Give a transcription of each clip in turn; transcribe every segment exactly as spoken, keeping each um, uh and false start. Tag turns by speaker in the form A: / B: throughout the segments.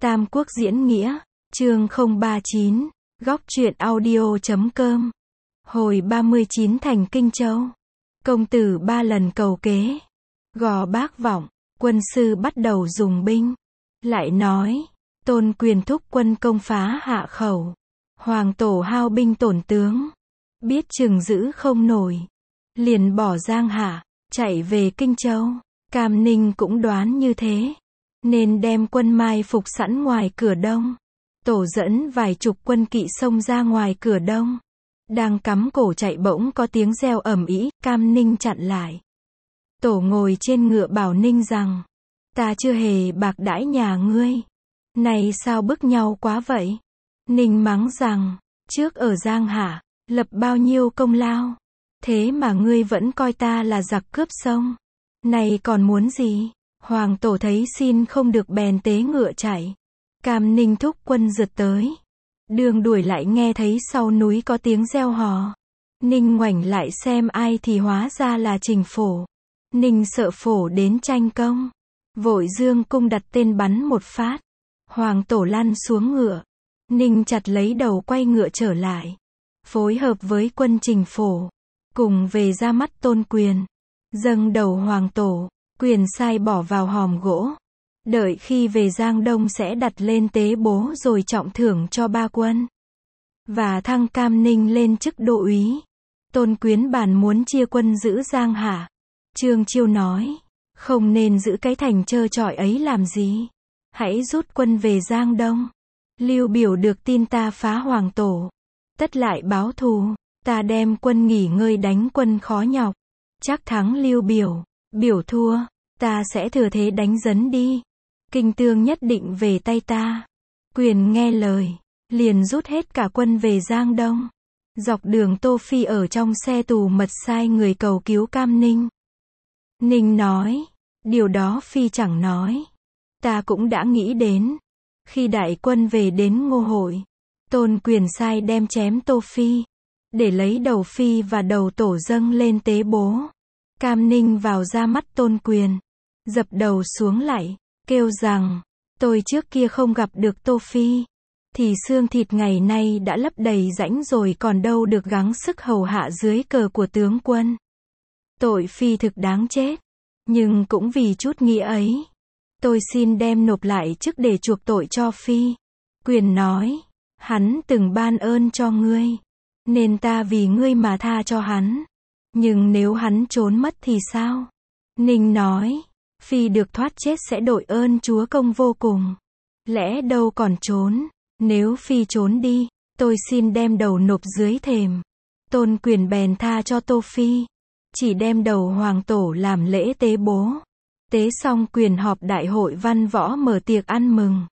A: Tam Quốc diễn nghĩa, chương không ba chín, góc truyện audio chấm com. Hồi ba mươi chín thành Kinh Châu. Công tử ba lần cầu kế. Gò Bác vọng, quân sư bắt đầu dùng binh. Lại nói, Tôn Quyền thúc quân công phá Hạ Khẩu. Hoàng tổ hao binh tổn tướng. Biết chừng giữ không nổi. Liền bỏ Giang Hạ, chạy về Kinh Châu. Cam Ninh cũng đoán như thế. Nên đem quân mai phục sẵn ngoài cửa đông. Tổ dẫn vài chục quân kỵ xông ra ngoài cửa đông. Đang cắm cổ chạy bỗng có tiếng reo ầm ĩ, Cam Ninh chặn lại. Tổ ngồi trên ngựa bảo Ninh rằng, ta chưa hề bạc đãi nhà ngươi. Này sao bức nhau quá vậy? Ninh mắng rằng, trước ở Giang Hạ, lập bao nhiêu công lao. Thế mà ngươi vẫn coi ta là giặc cướp sông. Này còn muốn gì? Hoàng tổ thấy xin không được bèn tế ngựa chạy. Cam Ninh thúc quân rượt tới. Đường đuổi lại nghe thấy sau núi có tiếng reo hò. Ninh ngoảnh lại xem ai thì hóa ra là Trình Phổ. Ninh sợ Phổ đến tranh công. Vội dương cung đặt tên bắn một phát. Hoàng tổ lăn xuống ngựa. Ninh chặt lấy đầu quay ngựa trở lại. Phối hợp với quân Trình Phổ. Cùng về ra mắt Tôn Quyền. Dâng đầu hoàng tổ. Quyền sai bỏ vào hòm gỗ. Đợi khi về Giang Đông sẽ đặt lên tế bố rồi trọng thưởng cho ba quân. Và thăng Cam Ninh lên chức đô úy. Tôn Quyến bàn muốn chia quân giữ Giang Hạ. Trương Chiêu nói, không nên giữ cái thành trơ trọi ấy làm gì. Hãy rút quân về Giang Đông. Lưu Biểu được tin ta phá hoàng tổ. Tất lại báo thù. Ta đem quân nghỉ ngơi đánh quân khó nhọc. Chắc thắng Lưu Biểu. Biểu thua, ta sẽ thừa thế đánh dấn đi. Kinh Tương nhất định về tay ta. Quyền nghe lời, liền rút hết cả quân về Giang Đông. Dọc đường Tô Phi ở trong xe tù mật sai người cầu cứu Cam Ninh. Ninh nói, điều đó Phi chẳng nói. Ta cũng đã nghĩ đến. Khi đại quân về đến Ngô Hội, Tôn Quyền sai đem chém Tô Phi, để lấy đầu Phi và đầu tổ dâng lên tế bố. Cam Ninh vào ra mắt Tôn Quyền, dập đầu xuống lạy, kêu rằng, tôi trước kia không gặp được Tô Phi, thì xương thịt ngày nay đã lấp đầy rãnh rồi còn đâu được gắng sức hầu hạ dưới cờ của tướng quân. Tội Phi thực đáng chết, nhưng cũng vì chút nghĩa ấy, tôi xin đem nộp lại chức để chuộc tội cho Phi. Quyền nói, hắn từng ban ơn cho ngươi, nên ta vì ngươi mà tha cho hắn. Nhưng nếu hắn trốn mất thì sao? Ninh nói, Phi được thoát chết sẽ đội ơn chúa công vô cùng. Lẽ đâu còn trốn, nếu Phi trốn đi, tôi xin đem đầu nộp dưới thềm. Tôn Quyền bèn tha cho Tô Phi, chỉ đem đầu hoàng tổ làm lễ tế bố. Tế xong Quyền họp đại hội văn võ mở tiệc ăn mừng.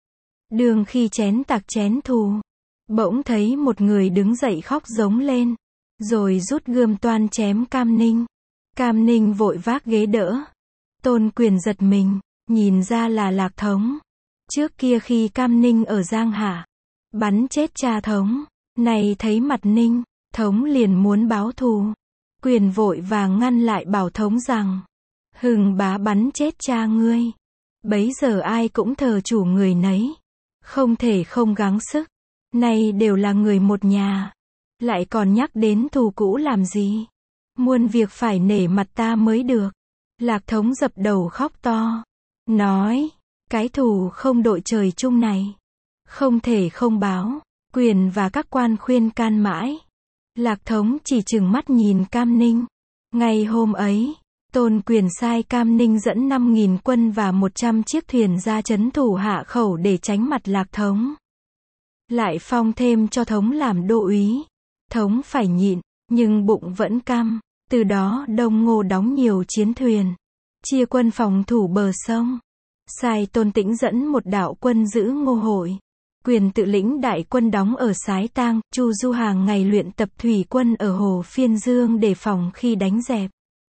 A: Đường khi chén tạc chén thù, bỗng thấy một người đứng dậy khóc giống lên. Rồi rút gươm toan chém Cam Ninh. Cam Ninh vội vác ghế đỡ. Tôn Quyền giật mình, nhìn ra là Lạc Thống. Trước kia khi Cam Ninh ở Giang Hạ, bắn chết cha Thống. Này thấy mặt Ninh, Thống liền muốn báo thù. Quyền vội vàng ngăn lại bảo Thống rằng, Hừng bá bắn chết cha ngươi. Bấy giờ ai cũng thờ chủ người nấy. Không thể không gắng sức. Này đều là người một nhà. Lại còn nhắc đến thù cũ làm gì? Muôn việc phải nể mặt ta mới được. Lạc Thống dập đầu khóc to. Nói, cái thù không đội trời chung này. Không thể không báo. Quyền và các quan khuyên can mãi. Lạc Thống chỉ trừng mắt nhìn Cam Ninh. Ngày hôm ấy, Tôn Quyền sai Cam Ninh dẫn năm nghìn quân và một trăm chiếc thuyền ra trấn thủ Hạ Khẩu để tránh mặt Lạc Thống. Lại phong thêm cho Thống làm đô úy. Thống phải nhịn, nhưng bụng vẫn căm. Từ đó Đông Ngô đóng nhiều chiến thuyền, chia quân phòng thủ bờ sông. Sai Tôn Tĩnh dẫn một đạo quân giữ Ngô Hội. Quyền tự lĩnh đại quân đóng ở Sái Tang. Chu Du hàng ngày luyện tập thủy quân ở hồ Phiên Dương để phòng khi đánh dẹp.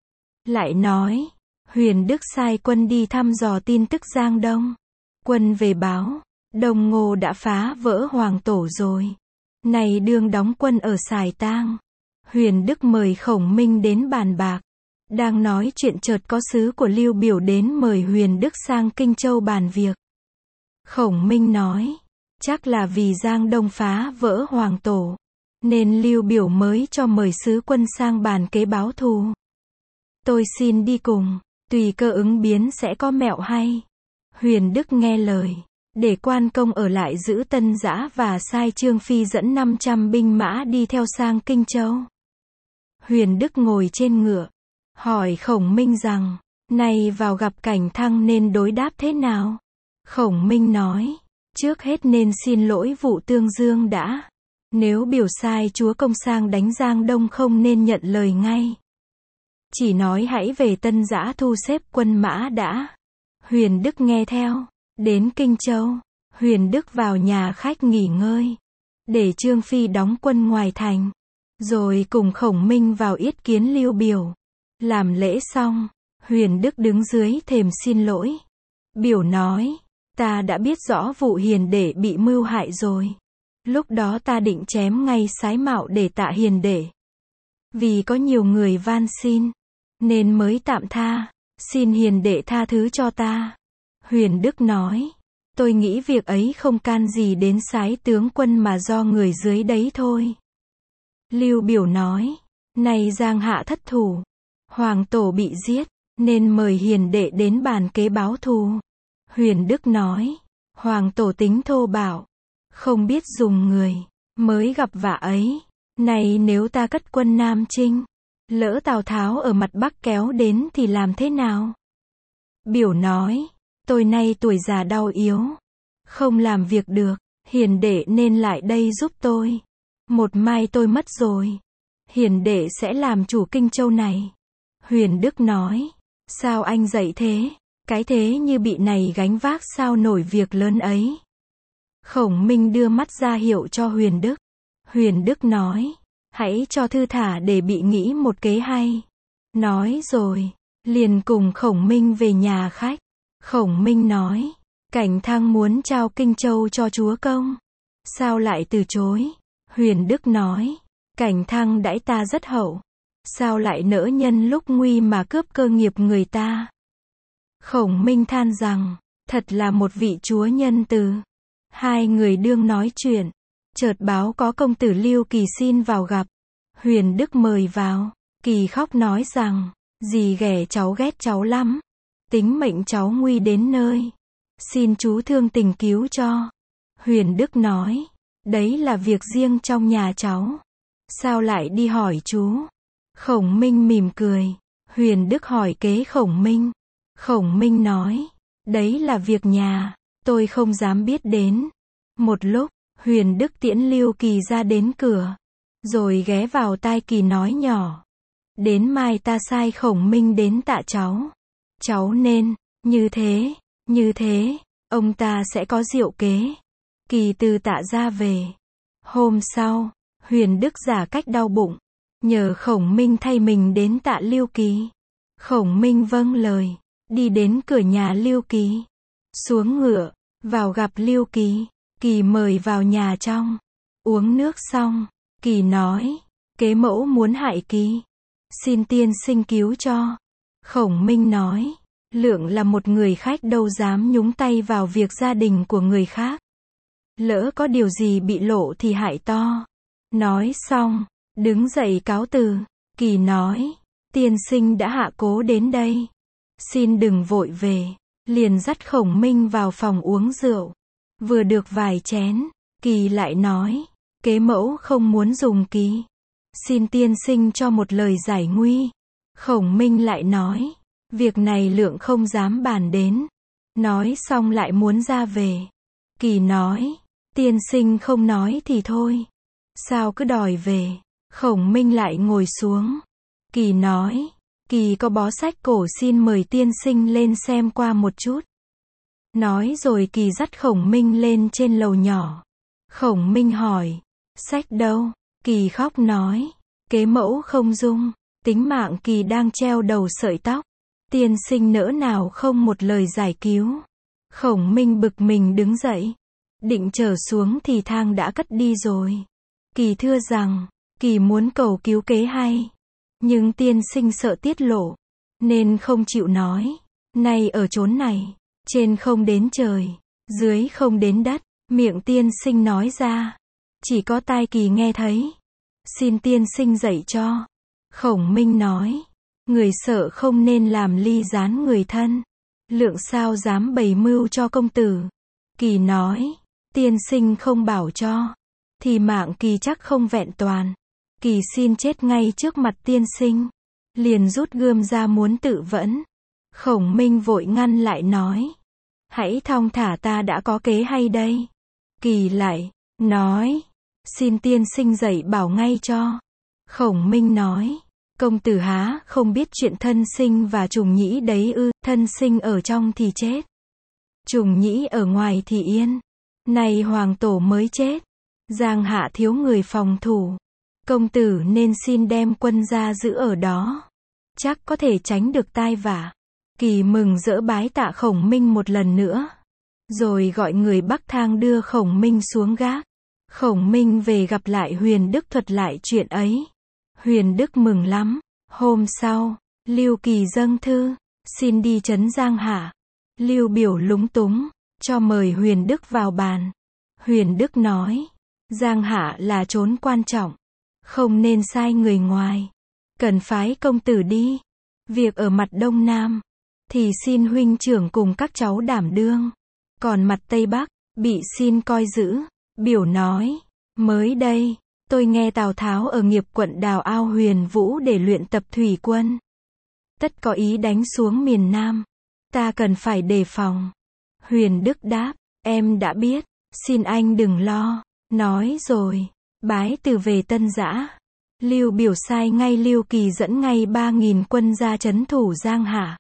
A: Lại nói, Huyền Đức sai quân đi thăm dò tin tức Giang Đông. Quân về báo, Đông Ngô đã phá vỡ hoàng tổ rồi. Này đương đóng quân ở Sài Tang. Huyền Đức mời Khổng Minh đến bàn bạc. Đang nói chuyện chợt có sứ của Lưu Biểu đến mời Huyền Đức sang Kinh Châu bàn việc. Khổng Minh nói, chắc là vì Giang Đông phá vỡ hoàng tổ, nên Lưu Biểu mới cho mời sứ quân sang bàn kế báo thù. Tôi xin đi cùng, tùy cơ ứng biến sẽ có mẹo hay. Huyền Đức nghe lời, để quan công ở lại giữ Tân Giã và sai Trương Phi dẫn năm trăm binh mã đi theo sang Kinh Châu. Huyền Đức ngồi trên ngựa, hỏi Khổng Minh rằng, nay vào gặp Cảnh Thăng nên đối đáp thế nào? Khổng Minh nói, trước hết nên xin lỗi vụ Tương Dương đã. Nếu biểu sai chúa công sang đánh Giang Đông không nên nhận lời ngay. Chỉ nói hãy về Tân Giã thu xếp quân mã đã. Huyền Đức nghe theo. Đến Kinh Châu, Huyền Đức vào nhà khách nghỉ ngơi, để Trương Phi đóng quân ngoài thành, rồi cùng Khổng Minh vào yết kiến Lưu Biểu. Làm lễ xong, Huyền Đức đứng dưới thềm xin lỗi. Biểu nói, ta đã biết rõ vụ Hiền Đệ bị mưu hại rồi. Lúc đó ta định chém ngay Sái Mạo để tạ Hiền Đệ. Vì có nhiều người van xin, nên mới tạm tha, xin Hiền Đệ tha thứ cho ta. Huyền Đức nói, tôi nghĩ việc ấy không can gì đến Sái tướng quân mà do người dưới đấy thôi. Lưu Biểu nói, này Giang hạ thất thủ, hoàng tổ bị giết, nên mời Hiền Đệ đến bàn kế báo thù. Huyền Đức nói, hoàng tổ tính thô bạo, không biết dùng người, mới gặp vạ ấy. Này nếu ta cất quân Nam Chinh, lỡ Tào Tháo ở mặt Bắc kéo đến thì làm thế nào? Biểu nói, tôi nay tuổi già đau yếu, không làm việc được, Hiền Đệ nên lại đây giúp tôi. Một mai tôi mất rồi, Hiền Đệ sẽ làm chủ Kinh Châu này. Huyền Đức nói, sao anh dạy thế? Cái thế như bị này gánh vác sao nổi việc lớn ấy. Khổng Minh đưa mắt ra hiệu cho Huyền Đức. Huyền Đức nói, hãy cho thư thả để bị nghĩ một kế hay. Nói rồi, liền cùng Khổng Minh về nhà khách. Khổng Minh nói, Cảnh Thăng muốn trao Kinh Châu cho chúa công, sao lại từ chối? Huyền Đức nói, Cảnh Thăng đãi ta rất hậu, sao lại nỡ nhân lúc nguy mà cướp cơ nghiệp người ta? Khổng Minh than rằng, thật là một vị chúa nhân từ. Hai người đương nói chuyện, chợt báo có công tử Lưu Kỳ xin vào gặp. Huyền Đức mời vào, Kỳ khóc nói rằng, dì ghẻ cháu ghét cháu lắm, tính mệnh cháu nguy đến nơi, xin chú thương tình cứu cho. Huyền Đức nói, đấy là việc riêng trong nhà cháu, sao lại đi hỏi chú? Khổng Minh mỉm cười. Huyền Đức hỏi kế Khổng Minh. Khổng Minh nói, đấy là việc nhà, tôi không dám biết đến. Một lúc, Huyền Đức tiễn Lưu Kỳ ra đến cửa, rồi ghé vào tai Kỳ nói nhỏ, đến mai ta sai Khổng Minh đến tạ cháu. Cháu nên, như thế, như thế, ông ta sẽ có diệu kế. Kỳ từ tạ ra về. Hôm sau, Huyền Đức giả cách đau bụng, nhờ Khổng Minh thay mình đến tạ Lưu Kỳ. Khổng Minh vâng lời, đi đến cửa nhà Lưu Kỳ, xuống ngựa, vào gặp Lưu Kỳ. Kỳ mời vào nhà trong, uống nước xong, Kỳ nói, kế mẫu muốn hại Kỳ, xin tiên sinh cứu cho. Khổng Minh nói, Lượng là một người khách đâu dám nhúng tay vào việc gia đình của người khác. Lỡ có điều gì bị lộ thì hại to. Nói xong, đứng dậy cáo từ. Kỳ nói, tiên sinh đã hạ cố đến đây, xin đừng vội về. Liền dắt Khổng Minh vào phòng uống rượu. Vừa được vài chén, Kỳ lại nói, kế mẫu không muốn dùng Kỳ, xin tiên sinh cho một lời giải nguy. Khổng Minh lại nói, việc này Lượng không dám bàn đến. Nói xong lại muốn ra về. Kỳ nói, tiên sinh không nói thì thôi, sao cứ đòi về? Khổng Minh lại ngồi xuống. Kỳ nói, Kỳ có bó sách cổ xin mời tiên sinh lên xem qua một chút. Nói rồi Kỳ dắt Khổng Minh lên trên lầu nhỏ. Khổng Minh hỏi, sách đâu? Kỳ khóc nói, kế mẫu không dung, tính mạng Kỳ đang treo đầu sợi tóc, tiên sinh nỡ nào không một lời giải cứu. Khổng Minh bực mình đứng dậy, định trở xuống thì thang đã cất đi rồi. Kỳ thưa rằng, Kỳ muốn cầu cứu kế hay, nhưng tiên sinh sợ tiết lộ, nên không chịu nói. Nay ở chốn này, trên không đến trời, Dưới không đến đất, miệng tiên sinh nói ra. Chỉ có tai Kỳ nghe thấy. Xin tiên sinh dạy cho. Khổng Minh nói. Người sợ không nên làm ly gián người thân. Lượng sao dám bày mưu cho công tử. Kỳ nói. Tiên sinh không bảo cho. Thì mạng Kỳ chắc không vẹn toàn. Kỳ xin chết ngay trước mặt tiên sinh. Liền rút gươm ra muốn tự vẫn. Khổng Minh vội ngăn lại nói. Hãy thong thả, ta đã có kế hay đây. Kỳ lại nói. Xin tiên sinh dạy bảo ngay cho. Khổng Minh nói. Công tử há không biết chuyện thân sinh và trùng nhĩ đấy ư? Thân sinh ở trong thì chết, trùng nhĩ ở ngoài thì yên. Này hoàng tổ mới chết, Giang hạ thiếu người phòng thủ. Công tử nên xin đem quân ra giữ ở đó. Chắc có thể tránh được tai vạ. Kỳ mừng rỡ bái tạ Khổng Minh một lần nữa. Rồi gọi người bắc thang đưa Khổng Minh xuống gác. Khổng Minh về gặp lại Huyền Đức thuật lại chuyện ấy. Huyền Đức mừng lắm. Hôm sau, Lưu Kỳ dâng thư, xin đi trấn Giang Hạ. Lưu Biểu lúng túng, cho mời Huyền Đức vào bàn. Huyền Đức nói, Giang Hạ là chốn quan trọng, không nên sai người ngoài. Cần phái công tử đi. Việc ở mặt Đông Nam, thì xin huynh trưởng cùng các cháu đảm đương. Còn mặt Tây Bắc, bị xin coi giữ. Biểu nói, mới đây, tôi nghe Tào Tháo ở Nghiệp quận đào ao Huyền Vũ để luyện tập thủy quân. Tất có ý đánh xuống miền Nam. Ta cần phải đề phòng. Huyền Đức đáp, em đã biết, xin anh đừng lo. Nói rồi, bái từ về Tân Giã. Lưu Biểu sai ngay Lưu Kỳ dẫn ngay ba nghìn quân ra trấn thủ Giang Hạ.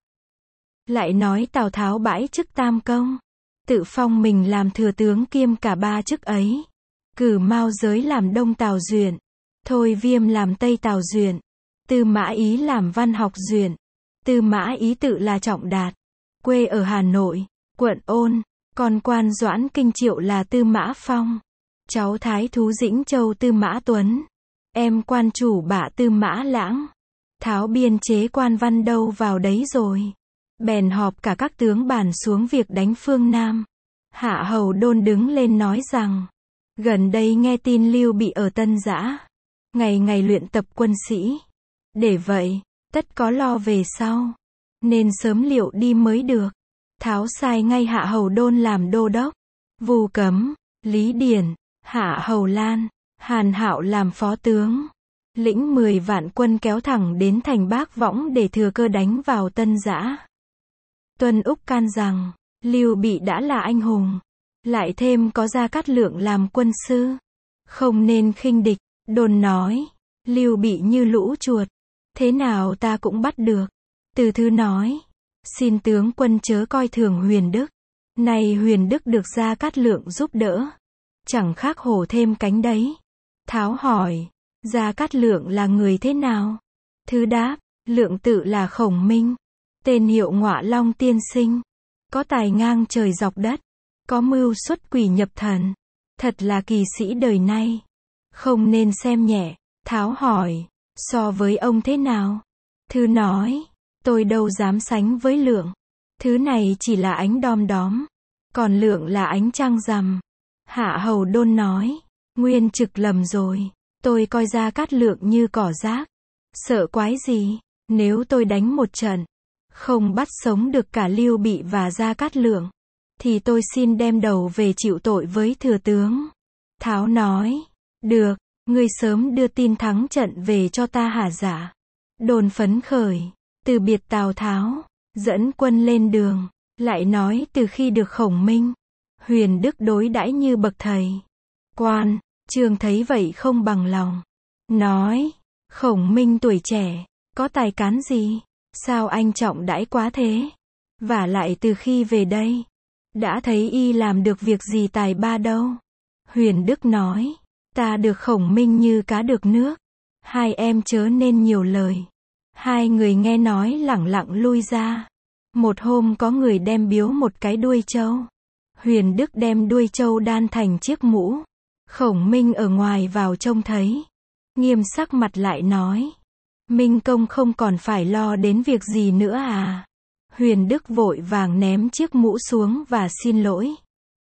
A: Lại nói Tào Tháo bãi chức tam công, tự phong mình làm thừa tướng kiêm cả ba chức ấy. Cử Mao Giới làm Đông Tào Duyện, Thôi Viêm làm Tây Tào Duyện, Tư Mã Ý làm Văn Học Duyện. Tư Mã Ý tự là Trọng Đạt, quê ở Hà Nội, quận Ôn. Còn quan Doãn Kinh Triệu là Tư Mã Phong, cháu Thái Thú Dĩnh Châu Tư Mã Tuấn, em quan chủ bạ Tư Mã Lãng. Tháo biên chế quan văn đâu vào đấy rồi. Bèn họp cả các tướng bàn xuống việc đánh phương Nam. Hạ Hầu Đôn đứng lên nói rằng, gần đây nghe tin Lưu Bị ở Tân Giã, ngày ngày luyện tập quân sĩ. Để vậy, tất có lo về sau, nên sớm liệu đi mới được. Tháo sai ngay Hạ Hầu Đôn làm đô đốc, Vu Cấm, Lý Điển, Hạ Hầu Lan, Hàn Hạo làm phó tướng. Lĩnh mười vạn quân kéo thẳng đến thành Bác Võng để thừa cơ đánh vào Tân Giã. Tuân Úc can rằng, Lưu Bị đã là anh hùng, lại thêm có Gia Cát Lượng làm quân sư, không nên khinh địch. Đồn nói, Lưu Bị như lũ chuột, thế nào ta cũng bắt được. Từ Thư nói, xin tướng quân chớ coi thường Huyền Đức. Này Huyền Đức được Gia Cát Lượng giúp đỡ, chẳng khác hổ thêm cánh đấy. Tháo hỏi, Gia Cát Lượng là người thế nào? Thư đáp, Lượng tự là Khổng Minh, tên hiệu Ngọa Long tiên sinh, có tài ngang trời dọc đất, có mưu xuất quỷ nhập thần, thật là kỳ sĩ đời nay, không nên xem nhẹ. Tháo hỏi, so với ông thế nào? Thư nói, tôi đâu dám sánh với Lượng, thứ này chỉ là ánh đom đóm, còn Lượng là ánh trăng rằm. Hạ Hầu Đôn nói, nguyên trực lầm rồi, tôi coi Gia Cát Lượng như cỏ rác, sợ quái gì, nếu tôi đánh một trận, không bắt sống được cả Lưu Bị và Gia Cát Lượng, thì tôi xin đem đầu về chịu tội với thừa tướng. Tháo nói, được, ngươi sớm đưa tin thắng trận về cho ta hả dạ. Đồn phấn khởi, từ biệt Tào Tháo, dẫn quân lên đường, lại nói từ khi được Khổng Minh, Huyền Đức đối đãi như bậc thầy. Quan Trương thấy vậy không bằng lòng, nói, Khổng Minh tuổi trẻ, có tài cán gì, sao anh trọng đãi quá thế? Vả lại từ khi về đây, đã thấy y làm được việc gì tài ba đâu. Huyền Đức nói, ta được Khổng Minh như cá được nước, hai em chớ nên nhiều lời. Hai người nghe nói lẳng lặng lui ra. Một hôm có người đem biếu một cái đuôi trâu. Huyền Đức đem đuôi trâu đan thành chiếc mũ. Khổng Minh ở ngoài vào trông thấy, nghiêm sắc mặt lại nói, Minh công không còn phải lo đến việc gì nữa à? Huyền Đức vội vàng ném chiếc mũ xuống và xin lỗi.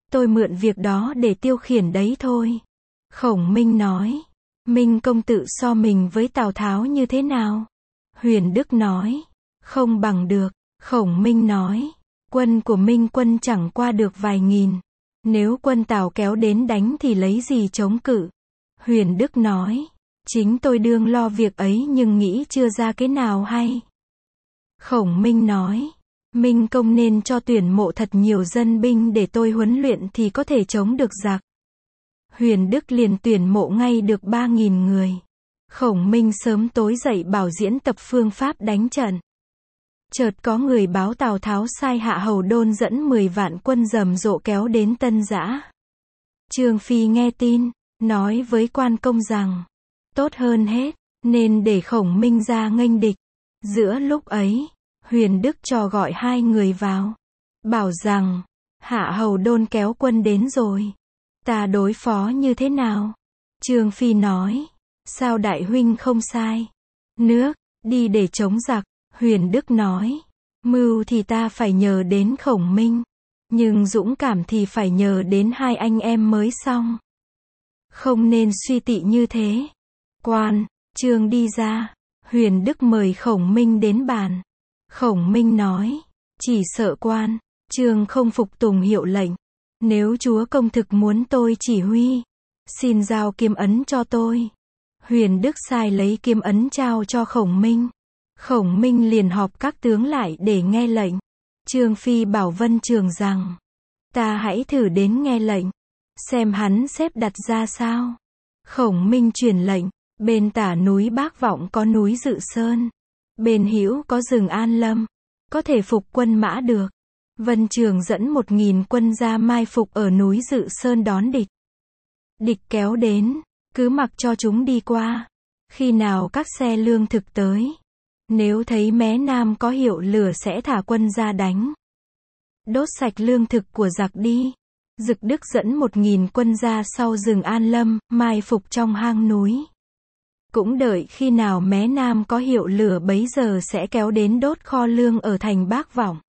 A: tôi mượn việc đó để tiêu khiển đấy thôi. Khổng Minh nói, Minh công tử so mình với Tào Tháo như thế nào? Huyền Đức nói, không bằng được. Khổng Minh nói, quân của Minh quân chẳng qua được vài nghìn. Nếu quân Tào kéo đến đánh thì lấy gì chống cự? Huyền Đức nói, chính tôi đương lo việc ấy nhưng nghĩ chưa ra cái nào hay. Khổng Minh nói, Minh công nên cho tuyển mộ thật nhiều dân binh để tôi huấn luyện thì có thể chống được giặc. Huyền Đức liền tuyển mộ ngay được ba nghìn người. Khổng Minh sớm tối dậy bảo diễn tập phương pháp đánh trận. Chợt có người báo Tào Tháo sai Hạ Hầu Đôn dẫn mười vạn quân rầm rộ kéo đến Tân Giã. Trương Phi nghe tin, nói với quan công rằng, tốt hơn hết, nên để Khổng Minh ra nghênh địch. Giữa lúc ấy, Huyền Đức cho gọi hai người vào, bảo rằng, Hạ Hầu Đôn kéo quân đến rồi. Ta đối phó như thế nào? Trương Phi nói, sao đại huynh không sai? Nước, đi để chống giặc. Huyền Đức nói, mưu thì ta phải nhờ đến Khổng Minh, nhưng dũng cảm thì phải nhờ đến hai anh em mới xong. Không nên suy tị như thế. Quan, Trương đi ra, Huyền Đức mời Khổng Minh đến bàn. Khổng Minh nói, chỉ sợ quan, Trương không phục tùng hiệu lệnh. Nếu chúa công thực muốn tôi chỉ huy, xin giao kiếm ấn cho tôi. Huyền Đức sai lấy kiếm ấn trao cho Khổng Minh. Khổng Minh liền họp các tướng lại để nghe lệnh. Trương Phi bảo Vân Trường rằng, ta hãy thử đến nghe lệnh, xem hắn xếp đặt ra sao. Khổng Minh truyền lệnh, bên tả núi Bác Vọng có núi Dự Sơn, bên hữu có rừng An Lâm, có thể phục quân mã được. Vân Trường dẫn một nghìn quân ra mai phục ở núi Dự Sơn đón địch. Địch kéo đến, cứ mặc cho chúng đi qua. Khi nào các xe lương thực tới, nếu thấy mé nam có hiệu lửa sẽ thả quân ra đánh. Đốt sạch lương thực của giặc đi. Dực Đức dẫn một nghìn quân ra sau rừng An Lâm, mai phục trong hang núi. Cũng đợi khi nào mé nam có hiệu lửa bấy giờ sẽ kéo đến đốt kho lương ở thành Bác Vọng.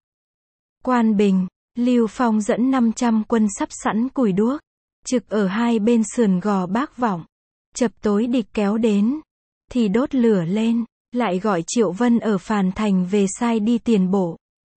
A: Quan Bình, Lưu Phong dẫn năm trăm quân sắp sẵn củi đuốc, trực ở hai bên sườn gò Bác Vọng. Chập tối địch kéo đến, thì đốt lửa lên, lại gọi Triệu Vân ở Phàn Thành về sai đi tiền bộ.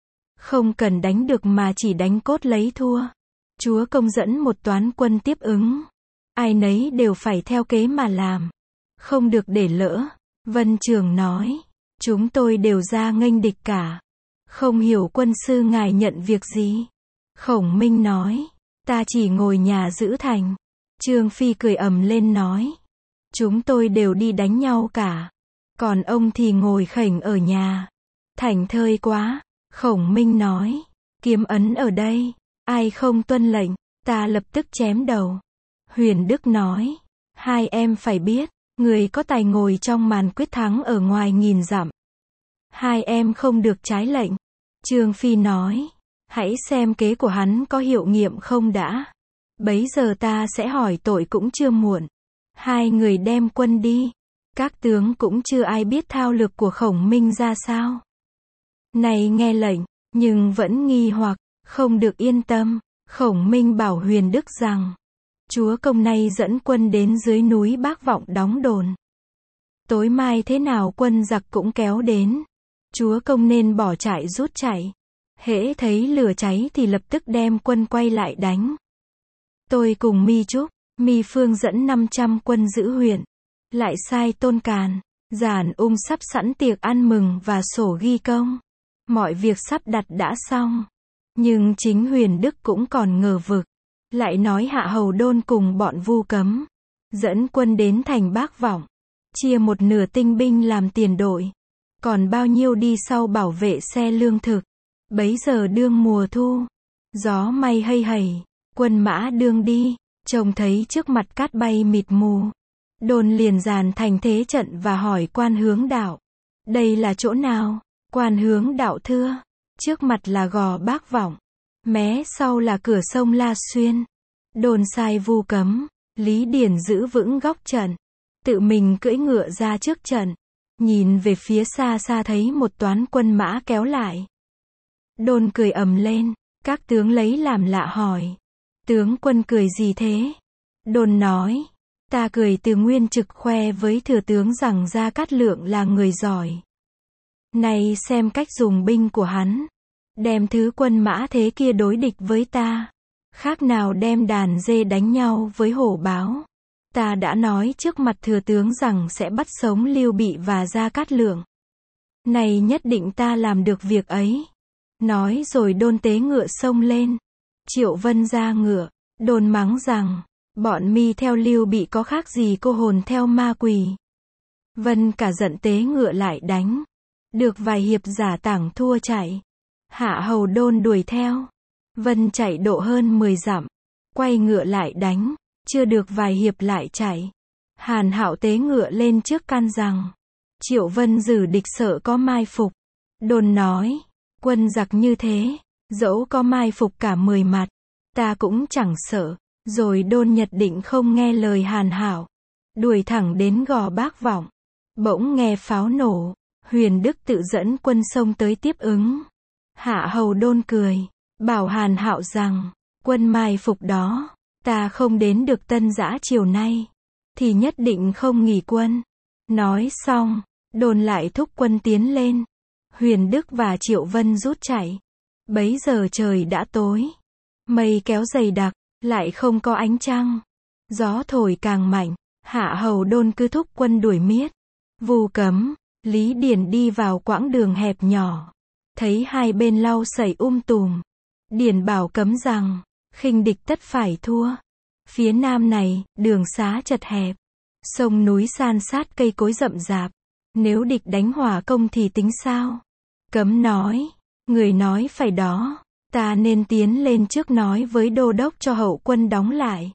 A: Không cần đánh được mà chỉ đánh cốt lấy thua. Chúa công dẫn một toán quân tiếp ứng. Ai nấy đều phải theo kế mà làm. Không được để lỡ. Vân Trường nói, chúng tôi đều ra nghênh địch cả. Không hiểu quân sư ngài nhận việc gì. Khổng Minh nói, ta chỉ ngồi nhà giữ thành. Trương Phi cười ầm lên nói, chúng tôi đều đi đánh nhau cả. Còn ông thì ngồi khểnh ở nhà. Thảnh thơi quá. Khổng Minh nói, kiếm ấn ở đây. Ai không tuân lệnh, ta lập tức chém đầu. Huyền Đức nói, hai em phải biết, người có tài ngồi trong màn quyết thắng ở ngoài nghìn dặm. Hai em không được trái lệnh. Trương Phi nói, hãy xem kế của hắn có hiệu nghiệm không đã. Bấy giờ ta sẽ hỏi tội cũng chưa muộn. Hai người đem quân đi. Các tướng cũng chưa ai biết thao lược của Khổng Minh ra sao. Này nghe lệnh, nhưng vẫn nghi hoặc, không được yên tâm. Khổng Minh bảo Huyền Đức rằng, chúa công nay dẫn quân đến dưới núi Bác Vọng đóng đồn. Tối mai thế nào quân giặc cũng kéo đến. Chúa công nên bỏ trại rút chạy. Hễ thấy lửa cháy thì lập tức đem quân quay lại đánh. Tôi cùng Mi Trúc, Mi Phương dẫn năm trăm quân giữ huyện. Lại sai Tôn Càn, Giản Ung sắp sẵn tiệc ăn mừng và sổ ghi công. Mọi việc sắp đặt đã xong. Nhưng chính Huyền Đức cũng còn ngờ vực. Lại nói Hạ Hầu Đôn cùng bọn Vu Cấm dẫn quân đến thành Bác Vọng. Chia một nửa tinh binh làm tiền đội. Còn bao nhiêu đi sau bảo vệ xe lương thực. Bấy giờ đương mùa thu. Gió may hây hầy. Quân mã đương đi. Trông thấy trước mặt cát bay mịt mù. Đôn liền dàn thành thế trận và hỏi Quan Hướng Đạo. Đây là chỗ nào? Quan Hướng Đạo thưa. Trước mặt là gò Bác Vọng. Mé sau là cửa sông La Xuyên. Đôn sai Vu Cấm, Lý Điển giữ vững góc trận. Tự mình cưỡi ngựa ra trước trận. Nhìn về phía xa xa thấy một toán quân mã kéo lại. Đôn cười ầm lên. Các tướng lấy làm lạ hỏi. Tướng quân cười gì thế? Đồn nói. Ta cười từ nguyên trực khoe với thừa tướng rằng Gia Cát Lượng là người giỏi. Này xem cách dùng binh của hắn. Đem thứ quân mã thế kia đối địch với ta. Khác nào đem đàn dê đánh nhau với hổ báo. Ta đã nói trước mặt thừa tướng rằng sẽ bắt sống Lưu Bị và Gia Cát Lượng. Này nhất định ta làm được việc ấy. Nói rồi đôn tế ngựa xông lên. Triệu Vân ra ngựa, đồn mắng rằng, bọn mi theo Lưu Bị có khác gì cô hồn theo ma quỷ. Vân cả giận tế ngựa lại đánh. Được vài hiệp giả tảng thua chạy. Hạ hầu đôn đuổi theo. Vân chạy độ hơn mười dặm. Quay ngựa lại đánh. Chưa được vài hiệp lại chạy. Hàn Hạo tế ngựa lên trước can rằng. Triệu Vân giữ địch sợ có mai phục. Đồn nói. Quân giặc như thế. Dẫu có mai phục cả mười mặt. Ta cũng chẳng sợ. Rồi đôn nhật định không nghe lời Hàn Hạo. Đuổi thẳng đến Gò Bác Vọng. Bỗng nghe pháo nổ. Huyền Đức tự dẫn quân sông tới tiếp ứng. Hạ hầu đôn cười. Bảo Hàn Hạo rằng. Quân mai phục đó. Ta không đến được Tân Giã chiều nay. Thì nhất định không nghỉ quân. Nói xong. Đồn lại thúc quân tiến lên. Huyền Đức và Triệu Vân rút chạy. Bấy giờ trời đã tối. Mây kéo dày đặc. Lại không có ánh trăng. Gió thổi càng mạnh. Hạ hầu đôn cứ thúc quân đuổi miết. Vu Cấm, Lý Điển đi vào quãng đường hẹp nhỏ. Thấy hai bên lau sẩy um tùm. Điển bảo Cấm rằng. Khinh địch tất phải thua. Phía nam này, đường xá chật hẹp. Sông núi san sát cây cối rậm rạp. Nếu địch đánh hỏa công thì tính sao? Cấm nói. Người nói phải đó. Ta nên tiến lên trước nói với đô đốc cho hậu quân đóng lại.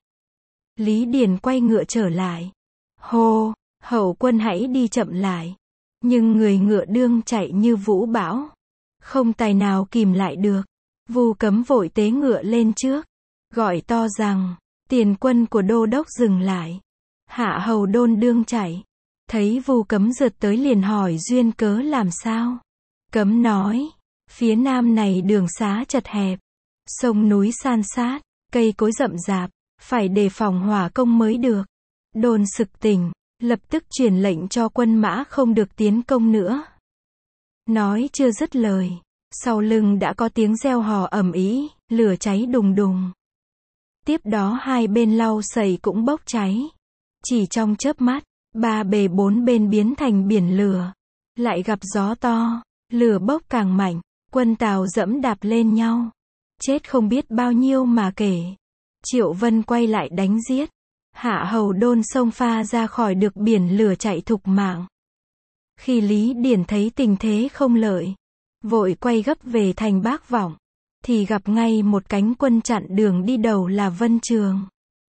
A: Lý Điển quay ngựa trở lại. Hô, hậu quân hãy đi chậm lại. Nhưng người ngựa đương chạy như vũ bão. Không tài nào kìm lại được. Vu Cấm vội tế ngựa lên trước. Gọi to rằng, tiền quân của đô đốc dừng lại. Hạ hầu đôn đương chạy. Thấy Vu Cấm rượt tới liền hỏi duyên cớ làm sao. Cấm nói, phía nam này đường xá chật hẹp. Sông núi san sát, cây cối rậm rạp. Phải đề phòng hỏa công mới được. Đôn sực tỉnh, lập tức truyền lệnh cho quân mã không được tiến công nữa. Nói chưa dứt lời. Sau lưng đã có tiếng reo hò ầm ĩ, lửa cháy đùng đùng. Tiếp đó hai bên lau sẩy cũng bốc cháy. Chỉ trong chớp mắt, ba bề bốn bên biến thành biển lửa. Lại gặp gió to, lửa bốc càng mạnh, quân Tào dẫm đạp lên nhau. Chết không biết bao nhiêu mà kể. Triệu Vân quay lại đánh giết. Hạ hầu đôn xông pha ra khỏi được biển lửa chạy thục mạng. Khi Lý Điển thấy tình thế không lợi, vội quay gấp về thành Bác Vọng, thì gặp ngay một cánh quân chặn đường đi đầu là Vân Trường.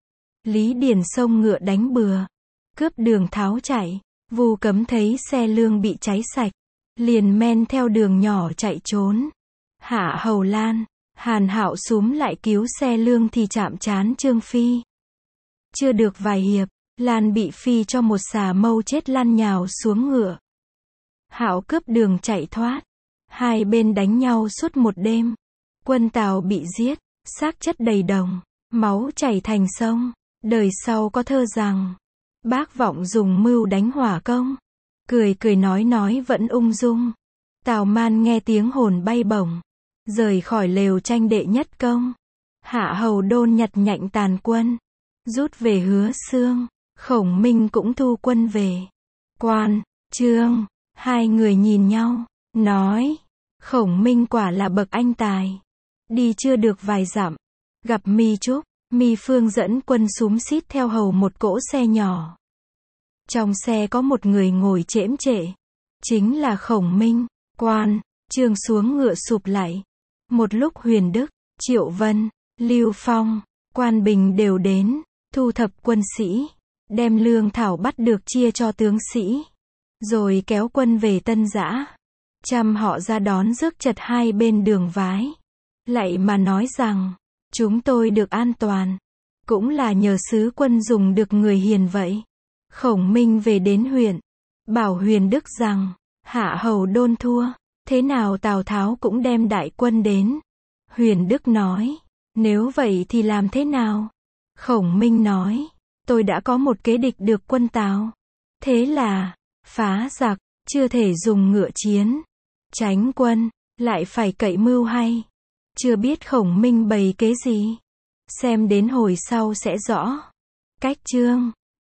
A: Lý Điển xông ngựa đánh bừa, cướp đường tháo chạy. Vu Cấm thấy xe lương bị cháy sạch, liền men theo đường nhỏ chạy trốn. Hạ hầu Lan, Hàn Hạo xúm lại cứu xe lương thì chạm trán Trương Phi. Chưa được vài hiệp, Lan bị Phi cho một xà mâu chết lăn nhào xuống ngựa. Hạo cướp đường chạy thoát. Hai bên đánh nhau suốt một đêm. Quân Tào bị giết, xác chất đầy đồng, máu chảy thành sông. Đời sau có thơ rằng, Bác Vọng dùng mưu đánh hỏa công. Cười cười nói nói vẫn ung dung. Tào Man nghe tiếng hồn bay bổng. Rời khỏi lều tranh đệ nhất công. Hạ hầu đôn nhặt nhạnh tàn quân. Rút về Hứa Xương. Khổng Minh cũng thu quân về. Quan, Trương, hai người nhìn nhau, nói, Khổng Minh quả là bậc anh tài. Đi chưa được vài dặm, gặp Mi Trúc, Mi Phương dẫn quân xúm xít theo hầu một cỗ xe nhỏ. Trong xe có một người ngồi chễm trệ, chính là Khổng Minh. Quan, Trương xuống ngựa sụp lại. Một lúc Huyền Đức, Triệu Vân, Lưu Phong, Quan Bình đều đến, thu thập quân sĩ, đem lương thảo bắt được chia cho tướng sĩ, rồi kéo quân về Tân Giã. Trăm họ ra đón rước chật hai bên đường vái. Lạy mà nói rằng, chúng tôi được an toàn, cũng là nhờ sứ quân dùng được người hiền vậy. Khổng Minh về đến huyện, bảo Huyền Đức rằng, Hạ hầu đôn thua, thế nào Tào Tháo cũng đem đại quân đến. Huyền Đức nói, Nếu vậy thì làm thế nào? Khổng Minh nói, tôi đã có một kế địch được quân Tào. Thế là, phá giặc, chưa thể dùng ngựa chiến. Tránh quân, lại phải cậy mưu hay. Chưa biết Khổng Minh bày kế gì. Xem đến hồi sau sẽ rõ. Cách chương